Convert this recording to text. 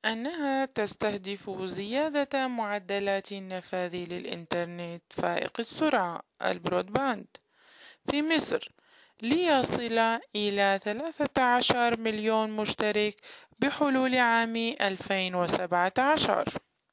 أنها تستهدف زيادة معدلات النفاذ للإنترنت فائق السرعة البرودباند في مصر ليصل إلى 13 مليون مشترك بحلول عام 2017.